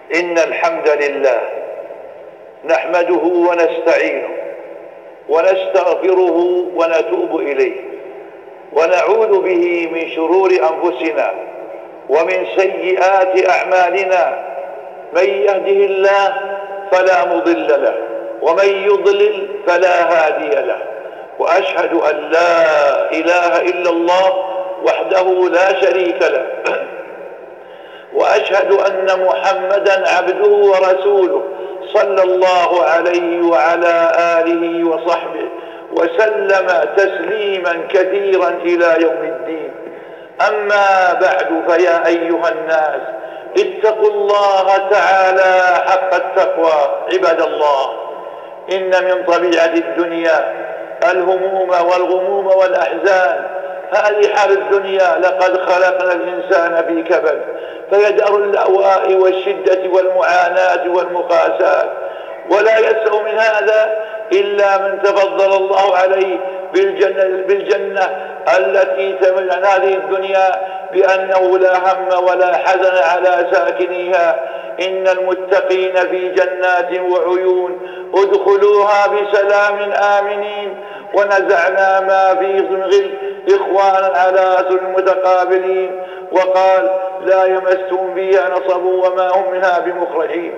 إن الحمد لله نحمده ونستعينه ونستغفره ونتوب إليه ونعوذ به من شرور أنفسنا ومن سيئات أعمالنا. من يهده الله فلا مضل له ومن يضلل فلا هادي له، وأشهد أن لا إله إلا الله وحده لا شريك له، وأشهد أن محمدا عبده ورسوله صلى الله عليه وعلى آله وصحبه وسلم تسليما كثيرا إلى يوم الدين. أما بعد، فيا أيها الناس اتقوا الله تعالى حق التقوى. عباد الله، إن من طبيعة الدنيا الهموم والغموم والأحزان. هذه حال الدنيا، لقد خلقنا الإنسان في كبد، فيدأر اللأواء والشدة والمعاناة والمقاسات، ولا يسأ من هذا إلا من تفضل الله عليه بالجنة التي تمل عن هذه الدنيا بأنه لا هم ولا حزن على ساكنيها. إن المتقين في جنات وعيون ادخلوها بسلام آمنين، ونزعنا ما في من غل إخوانا على سرر متقابلين، وقال لا يمسهم فيها نصب وما هم منها بمخرجين.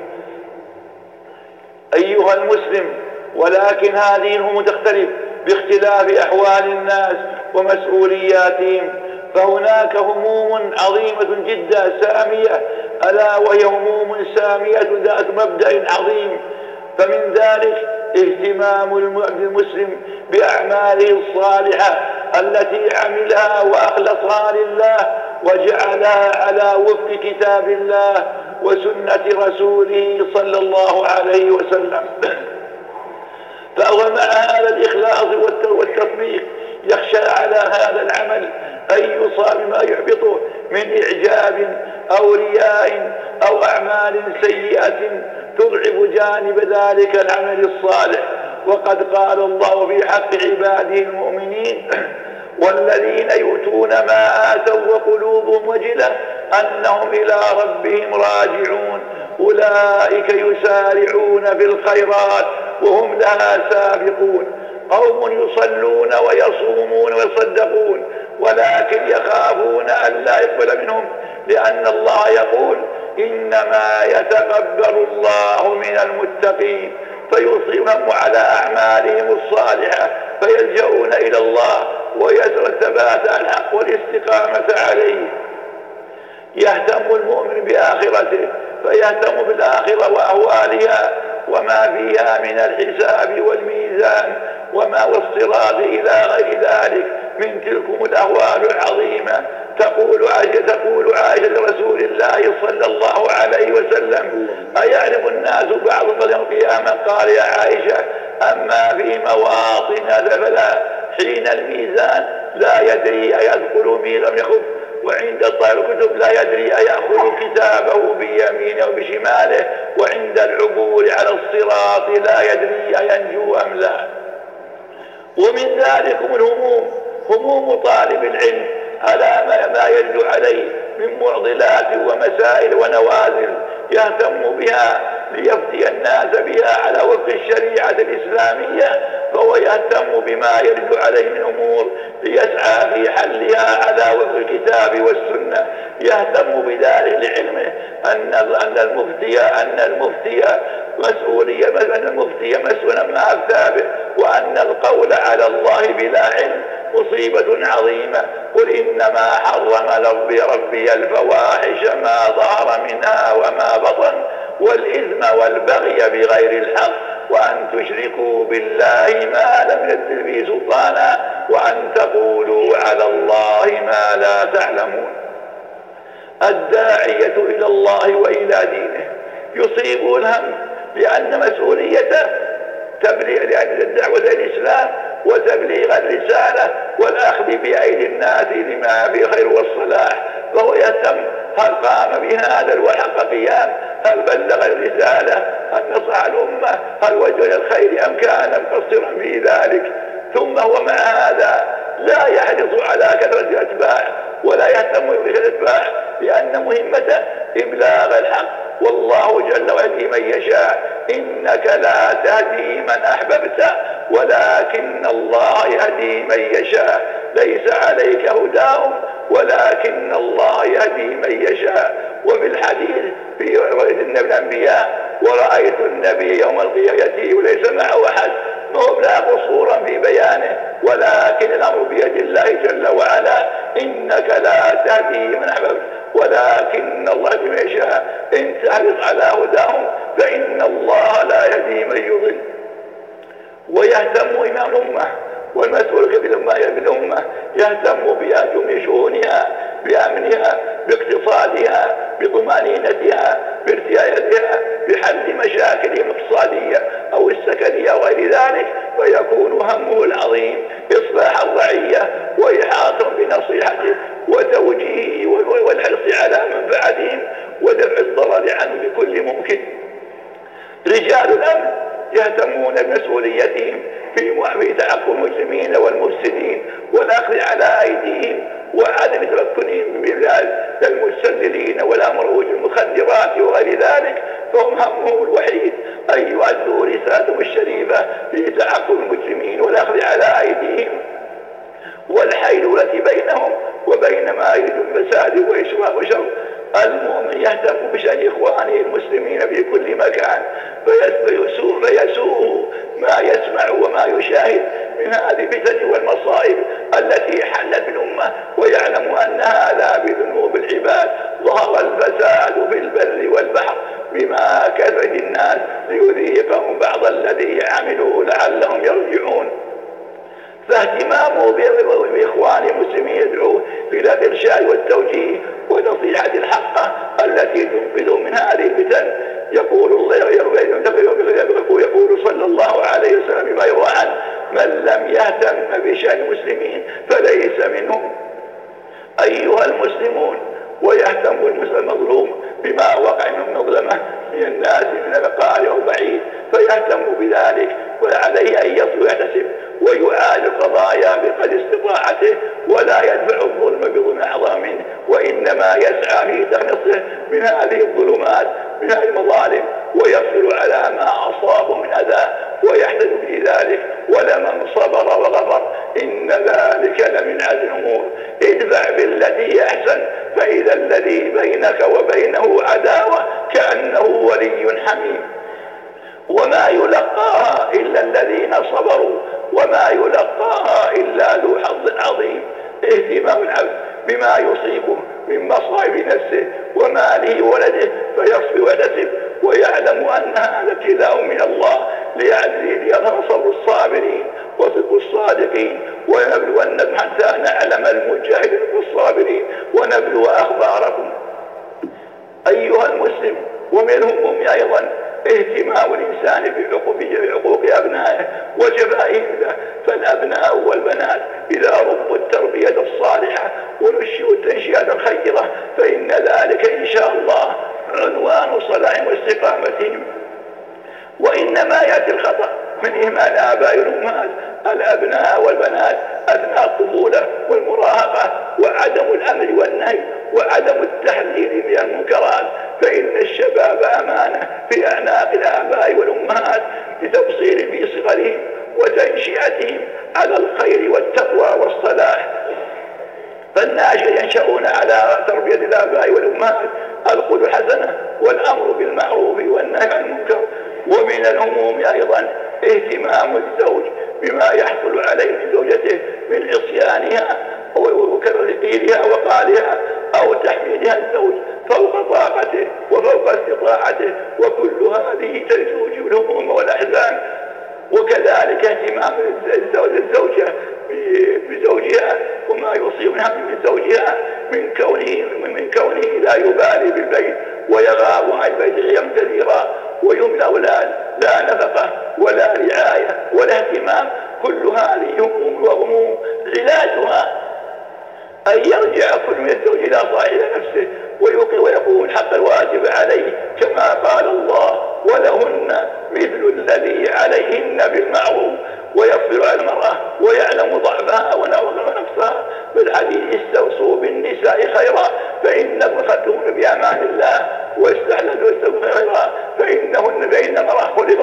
أيها المسلم، ولكن هذه الهموم تختلف باختلاف أحوال الناس ومسؤولياتهم، فهناك هموم عظيمة جدا سامية، ألا وهي هموم سامية ذات مبدأ عظيم. فمن ذلك اهتمام المسلم بأعماله الصالحة التي عملها وأخلصها لله وجعلها على وفق كتاب الله وسنة رسوله صلى الله عليه وسلم. فهو مع هذا الإخلاص والتطبيق يخشى على هذا العمل أن يصاب بما يحبطه من إعجاب أو رياء أو أعمال سيئة تضعف جانب ذلك العمل الصالح. وقد قال الله في حق عباده المؤمنين: والذين يؤتون ما آتوا وقلوبهم وجلة أنهم إلى ربهم راجعون أولئك يسارعون في الخيرات وهم لها سابقون، قوم يصلون ويصومون ويصدقون ولكن يخافون أن لا يقبل منهم، لأن الله يقول: إنما يتقبل الله من المتقين. فيصيبهم على أعمالهم الصالحة فيلجؤون إلى الله ويسر الثبات على الحق والاستقامة عليه. يهتم المؤمن بآخرته فيهتم بالآخرة وأهوالها وما فيها من الحساب والميزان وما والصراط إلى غير ذلك من تلكم الأهوال العظيمة. تقول عائشة لرسول الله صلى الله عليه وسلم: أيعرف الناس بعض يوم القيامة؟ قال: يا عائشة، أما في مواطن فلا، حين الميزان لا يدري أيدخل ميزان يخف، وعند طائر الكتب لا يدري أيأخذ كتابه بيمينه أو بشماله، وعند العبور على الصراط لا يدري أينجو أم لا. ومن ذلكم الهموم، هموم طالب العلم على ما يرد عليه من معضلات ومسائل ونوازل يهتم بها ليفتي الناس بها على وفق الشريعة الإسلامية، فهو يهتم بما يرد عليه من أمور ليسعى في حلها على وفق الكتاب والسنة. يهتم بذلك لعلمه أن المفتي مسؤول ما أفتى به، وأن القول على الله بلا علم مصيبة عظيمة. قل إنما حرم ربي الفواحش ما ظهر منها وما بطن والإثم والبغي بغير الحق وأن تشركوا بالله ما لم ينزل به سلطانا وأن تقولوا على الله ما لا تعلمون. الداعية إلى الله وإلى دينه يصيب الهم لأن مسؤوليته تبليغ الدعوة إلى الإسلام وتبليغ الرسالة والأخذ بأيدي الناس لما في خير والصلاح، فهو يهتم هل قام بهذا وحق قيام، هل بلغ الرسالة، هل نصح الأمة، هل وجه الخير أم كان مقصرا في ذلك. ثم هو مع هذا لا يحرص على كثرة الأتباع ولا يهتم بالأتباع، لأن مهمته إبلاغ الحق، والله إنك لا تهدي من أحببت ولكن الله يهدي من يشاء. ليس عليك هداهم ولكن الله يهدي من يشاء. وفي الحديث في رؤية الأنبياء ورأيت النبي يوم القيامة يأتي وليس معه أحد، فهم لا قصورا في بيانه، ولكن الأمر بيد الله جل وعلا. إنك لا تهدي من أحببت ولكن الله يهدي من يشاء. إن تحرص على هداهم فإن الله لا يهدي من يضل. ويهتم إمام الأمة والمسؤول بالأمة يهتم بجميع شؤونها، بأمنها، باقتصادها، بطمأنينتها، بارتياحها، بحل مشاكلهم الاقتصادية أو السكنية وغير ذلك، ويكون همه العظيم إصلاح الرعية وإحاطة بنصيحته وتوجيهه والحرص على منفعتهم ودفع الضرر عنه بكل ممكن. رجال الأمن يهتمون بمسؤوليتهم في تعقب المجرمين والمفسدين والأخذ على أيديهم وعدم تمكنهم من بلاد المستنزلين والأمروج المخدرات وغير ذلك، فهم همهم الوحيد أن يؤدوا رسالتهم الشريفة في تعقب المجرمين والأخذ على أيديهم والحيلولة بينهم وبين ما يريد الفساد وإشراء وشر. المؤمن يهتم بشأن إخوانه المسلمين في كل مكان فيسوء ما يسمع وما يشاهد من هذه الفتن والمصائب التي حلت بالأمة، ويعلم أن هذا بذنوب العباد. ظهر الفساد في البر والبحر بما كسبت الناس ليذيقهم بعض الذي عملوا لعلهم يرجعون. فاهتمامه بإخوان المسلمين يدعو إلى الإرشاد والتوجيه ونصيحة الحق التي تنقذ من هذه الفتن. يقول صلى الله عليه وسلم بما يروى عنه: من لم يهتم بشأن المسلمين فليس منهم. أيها المسلمون، ويهتم المظلوم بما وقع من مظلمة من الناس من القارئ وبعيد فيهتم بذلك، وعليه أن يصل ويحتسب ويعالج القضايا بقدر استطاعته، ولا يدفع الظلم بظلم أعظم منه، وإنما يسعى في تخليصه من هذه الظلمات من هذه المظالم ويصبر على ما أصابه من أذى ويحتج في ذلك. ولمن صبر وغفر إن ذلك لمن عزم الأمور. ادفع بالتي أحسن فإذا الذي بينك وبينه عداوة كأنه ولي حميم. وما يلقاها إلا الذين صبروا وما يلقاها إلا ذو حظ عظيم. اهتمام العبد بما يصيبه من مصائب نفسه وماله وولده فيصبر ويحتسب ويعلم أن هذا ابتلاء من الله ليظهر صبر الصابرين وصدق الصادقين. ونبلونكم حتى نعلم المجاهدين والصابرين ونبلو أخباركم. أيها المسلم، ومنهم أيضا اهتمام الإنسان بحقوق أبنائه وجفائهم له. فالأبناء والبنات إذا ربوا التربية الصالحة ونشئوا التنشئة الخيرة فإن ذلك إن شاء الله عنوان صلاحهم واستقامتهم. وإنما يأتي الخطأ من إهمال آباء والأمهات الأبناء والبنات أثناء الطفولة والمراهقة وعدم الأمر والنهي وعدم التحذير من المنكرات، فإن الشباب أمانة في أعناق الآباء والأمهات لتبصير في صغرهم وتنشئتهم على الخير والتقوى والصلاح. فالناشئ ينشأون على تربية الآباء والأمهات القدوة الحسنة والأمر بالمعروف والنهي عن المنكر. ومن الهموم أيضا اهتمام الزوج بما يحصل عليه من زوجته من عصيانها وتقييدها وقالها أو تحميلها الزوج فوق طاقته وفوق استطاعته، وكل هذه تزوج الهموم والأحزان. وكذلك اهتمام الزوجة بزوجها وما يصيبها من زوجها من كونه لا يبالي بالبيت ويغاب عن البيت أيام كثيرة ويهمل الأولاد لا نفقة ولا رعاية ولا اهتمام. كل هذه هموم وغموم علاجها أن يرجع كل من الزوج إلى صاحب نفسه ويقوم الحق الواجب عليه كما قال الله: ولهن مثل الذي عليهن بالمعروف. ويصبر على المرأة ويعلم ضعفها ونفسها. بالحديث: استوصوا بالنساء خيرا فإنكم خلقتهن بأمان الله، واستحللوا خيرا فإن المرأة خلقت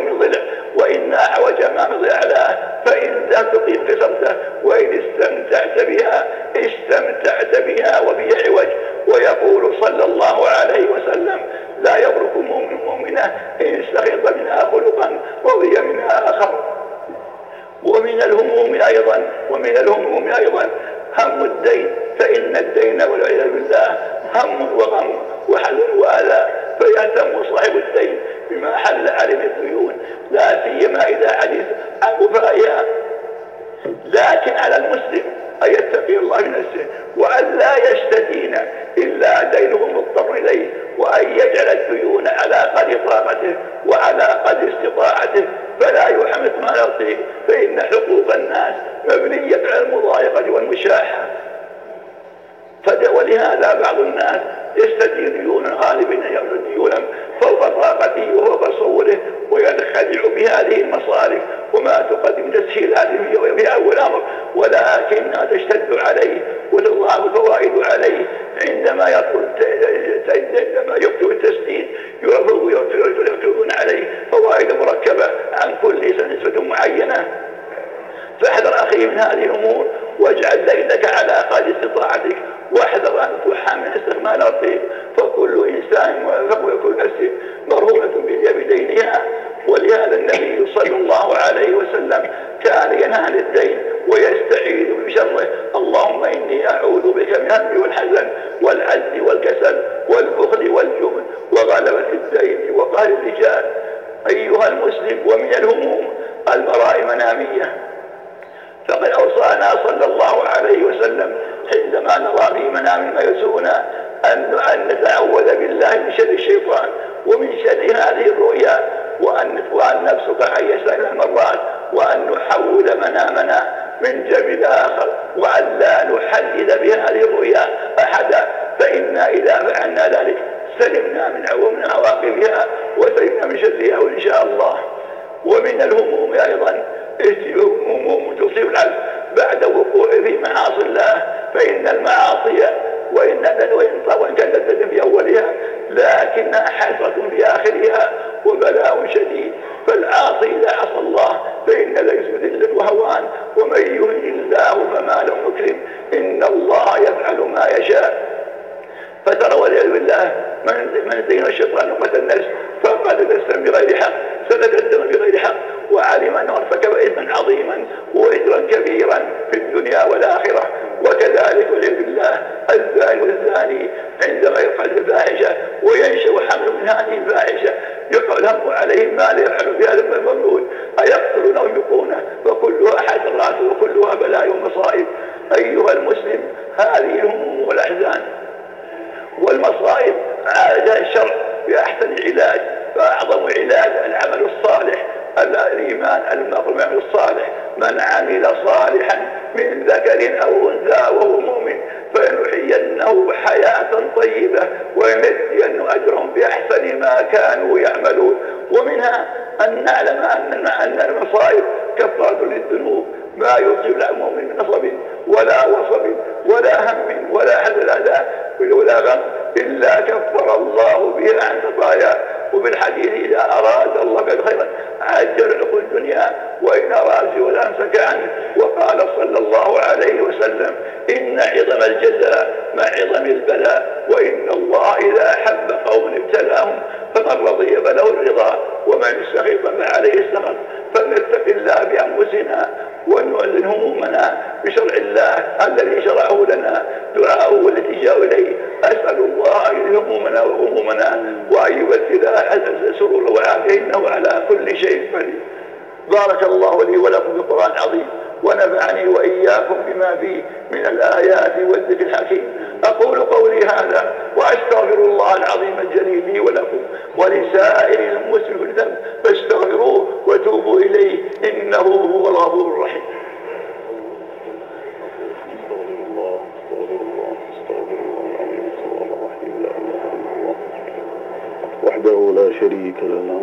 أيضا ومن الهموم أيضا هم الدين، فإن الدين والعياذ بالله هم وغم وحزن وأذى، فيهتم صاحب الدين بما حل عليه الديون، لا سيما إذا حدث عن وفائها. لكن على المسلم أن يتقي الله بنفسه، وأن لا يستدين إلا دينه مضطر إليه، وأن يجعل الديون على قدر طاقته وعلى قدر استطاعته، فلا يحمد ما يطيق، فإن حقوق الناس مبنية على المضايقة والمشاحة. ولهذا بعض الناس يستدين ديونا غالبا يملك ديونا فوق طاقته وفوق تصوره، وينخدع بهذه المصارف وما تقدم تسهيلات في أول أمر، ولكنها تشتد عليه وتضاعف الفوائد عليه عندما يبدو التسديد، يرفضون عليه فوائد مركبة عن كل سنة نسبة معينة. فاحذر أخي من هذه الأمور، واجعل دينك على قدر استطاعتك، واحذر أن تحى من استغمال الرقيق، فكل إنسان وكل نفس مرهونة بدينها. ولهذا النبي صلى الله عليه وسلم كان ينهى عن الدين ويستعيذ بشره: اللهم إني أعوذ بك من الهم والحزن والعجز والكسل والبخل والجبن وغلبة الدين وقهر الرجال. أيها المسلم، ومن الهموم المرائي منامية، فقد أوصانا صلى الله عليه وسلم حينما نرى في منام ما يسوءنا أن نتعوذ بالله من شر الشيطان ومن شر هذه الرؤيا، وأن نفسك عن يسار المرات، وأن نحول منامنا من جانب آخر، وأن لا نحدد بهذه الرؤيا أحدا، فإنا إذا فعلنا ذلك سلمنا من عواقبها وسلمنا من شرها إن شاء الله. ومن الهموم أيضا هموم تصيب العبد بعد وقوع في معاصي الله، فإن المعاصي وإن كانت تتم في أولها لكنها حسرة في آخرها وبلاء شديد. فالعاصي إذا عصى الله فإن ليس ذلة وهوان، ومن يهن الله فما له مكرم، إن الله يفعل ما يشاء. فترى والعياذ بالله من زين الشيطان نقمة النفس فقد تسلم بغير حق، سلك الدم بغير حق، وعلم أنه ارتكب إثما عظيما وإثرا كبيرا في الدنيا والآخرة. وكذلك والعياذ بالله الزاني والزاني عندما يفعل الفاحشة وينشأ حمل من هذه الفاحشة يقع الهم عليه ما لا يفعل في هذا المولود، أيقتلون أو يبقونه، فكلها حسرات وكلها بلاء ومصائب. أيها المسلم، هذه الهموم والأحزان والمصائب عالجها الشرع بأحسن علاج، فأعظم علاج العمل الصالح، الإيمان المقرب من الصالح. من عمل صالحا من ذكر أو أنثى وهو مؤمن فلنحيينه حياة طيبة ويمدين أجرهم بأحسن ما كانوا يعملون. ومنها أن نعلم أن المصائب كفارة للذنوب، ما يصيب المؤمن من نصب ولا وصب ولا هم ولا حزن ولا غم إلا كفر الله به عن خطاياه. وفي الحديث: إذا أراد الله بك خيرا عجل له الدنيا وإن أراد ولا أمسك عنه. وقال صلى الله عليه وسلم: إن عظم الجزاء مع عظم البلاء، وإن الله إذا أحب قوم ابتلاهم فمن رضي فله الرضا ومن سخط فعليه السخط. فلنتق الله بأنفسنا ونعلن همومنا بشرع الله الذي شرعه لنا، دعاءه والالتجاء إليه. أسأل الله أن يذهب همومنا وغمومنا وأن يبدلها سرور وعافية، إنه على كل شيء قدير. بارك الله لي ولكم في القرآن العظيم، ونفعني وإياكم بما فيه من الآيات والذكر الحكيم. أقول قولي هذا وأستغفر الله العظيم الجليل لي ولكم ولسائر المسلمين كل ذنب، فاستغفروه وتوبوا إليه إنه هو الغفور الرحيم. وحده لا شريك له.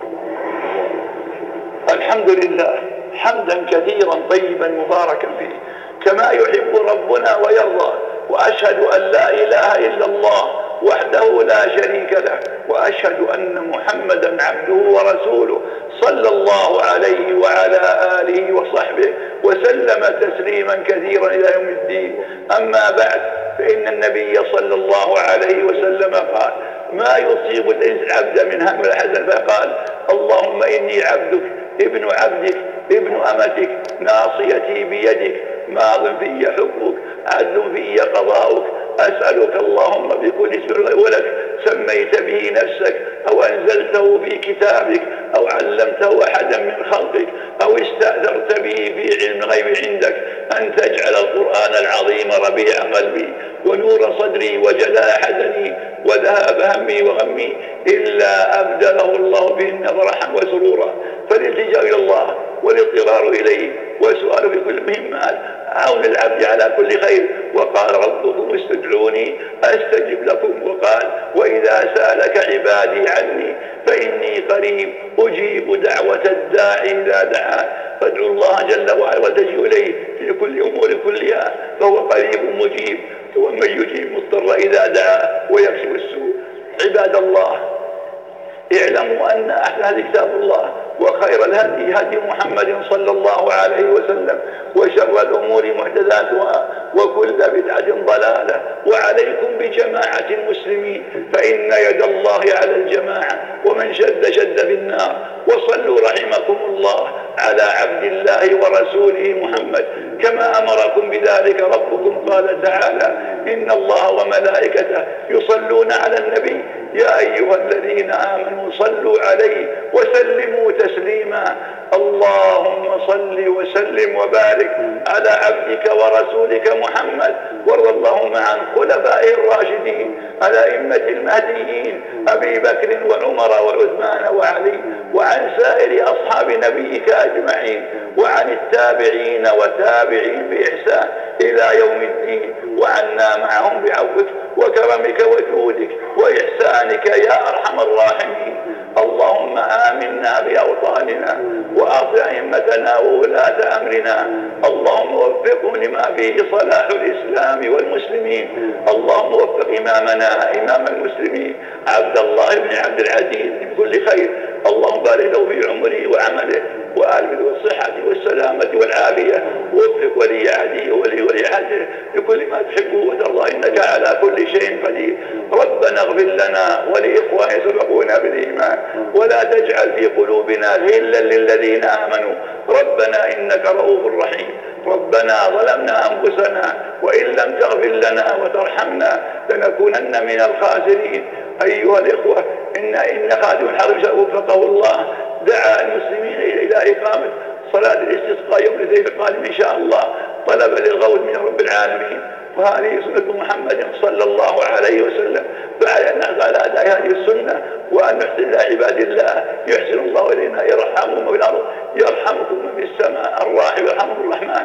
الحمد لله حمدا كثيرا طيبا مباركا فيه كما يحب ربنا ويرضى، وأشهد أن لا إله إلا الله وحده لا شريك له، وأشهد أن محمدا عبده ورسوله صلى الله عليه وعلى آله وصحبه وسلم تسليما كثيرا إلى يوم الدين. أما بعد، فإن النبي صلى الله عليه وسلم قال: ما يصيب العبد من هم الحزن، فقال: الله اللهم إني عبدك ابن عبدك ابن أمتك ناصيتي بيدك ماض في حكمك عدل في قضاؤك أسألك اللهم بكل اسم ولك سميت به نفسك أو أنزلته في كتابك أو علمته أحدا من خلقك أو استأثرت به في علم الغيب عندك أن تجعل القرآن العظيم ربيع قلبي ونور صدري وجلاء حزني وذهاب همي وغمي إلا أبدله الله بهن فرحا وسرورا. فالالتجاء إلى الله والاضطرار إليه وسؤال في كل مهمات عون العبد على كل خير. وقال ربكم استدعوني أستجب لكم، وقال وإذا سألك عبادي عني فإني قريب أجيب دعوة الداعي إذا دعان. فادعوا الله جل وعلا والتجئوا إليه في كل أمور كلها فهو قريب مجيب، ومن يجيب مضطر إذا دعا ويكشف السوء. عباد الله اعلموا أن أحسن كتاب الله وخير الهدي هدي محمد صلى الله عليه وسلم وشر الأمور محدثاتها وكل بدعة ضلالة. وعليكم بجماعة المسلمين فإن يد الله على الجماعة ومن شد في النار. وصلوا رحمكم الله على عبد الله ورسوله محمد كما أمركم بذلك ربكم. قال تعالى إن الله وملائكته يصلون على النبي يا أيها الذين آمنوا صلوا عليه وسلموا تسليما. اللهم صل وسلم وبارك على عبدك ورسولك محمد. وارض اللهم عن خلفائه الراشدين الأئمة المهديين أبي بكر وعمر وعثمان وعلي وعن سائر أصحاب نبيك أجمعين وعن التابعين وتابعين بإحسان إلى يوم الدين. وعنا معهم بعفوك وكرمك وجودك وإحسانك يا أرحم الراحمين. اللهم آمنا بأوطاننا وأصلح أئمتنا وولاة أمرنا. اللهم وفقهم لما فيه صلاح الإسلام والمسلمين. اللهم وفق إمامنا إمام المسلمين عبد الله بن عبد العزيز بكل خير. اللهم بارك له في عمره وعمله وآله بالصحة والسلامة والعافية. ووفق ولي عهده ولي عهده لكل ما تحبه وترضى إنك على كل شيء قدير. ربنا اغفر لنا ولإخواننا سبقونا بالإيمان ولا تجعل في قلوبنا غلا للذين آمنوا ربنا إنك رؤوف رحيم. ربنا ظلمنا أنفسنا وإن لم تغفر لنا وترحمنا لنكونن من الخاسرين. أيها الإخوة إن خادم الحرم وفقه الله دعا المسلمين إلى إقامة صلاة الاستسقاء يوم الاثنين القادم إن شاء الله طلبا للغوث من رب العالمين. وهذه سنة محمد صلى الله عليه وسلم فعلينا على أداء هذه السنة وأن نحسن إلى عباد الله يحسن الله إلينا يرحمهم في الأرض يرحمكم في السماء الراحم يرحمكم الرحمن.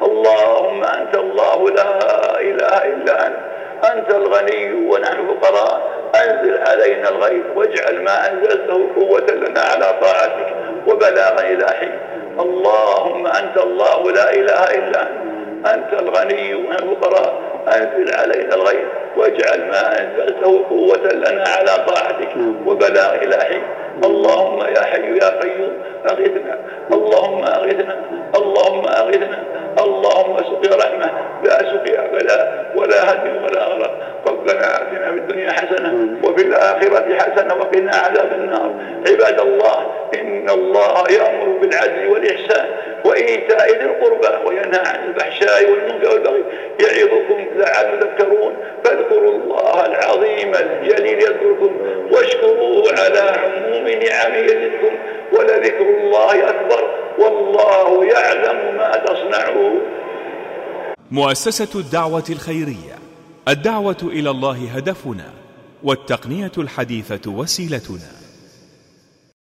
اللهم أنت الله لا إله إلا أنت الغني ونحن فقراء. أنزل علينا الغيث واجعل ما أنزلته قوة لنا على طاعتك وبلاغا إلى حين. اللهم أنت الله لا إله إلا أنت الغني ونحن فقراء. أنزل علينا الغيث واجعل ما أنزلته قوة لنا على طاعتك وبلاغ إلى حين. اللهم يا حي يا قيوم أغثنا. اللهم أغثنا. اللهم أغثنا. اللهم سقيا رحمة لا سقيا بلاء ولا هدم ولا غرق. ربنا آتنا في الدنيا حسنة وفي الآخرة حسنة وقنا عذاب النار. عباد الله إن الله يأمر بالعدل والإحسان وإيتاء ذي القربى وينهى عن الفحشاء والمنكر والبغي يعظكم لعلكم تذكرون. فاذكروا الله العظيم الجليل يذكركم واشكروه على عموم نعمه يزدكم ولذكر الله أكبر والله يعلم ما تصنعون. مؤسسة الدعوة الخيرية. الدعوة إلى الله هدفنا والتقنية الحديثة وسيلتنا.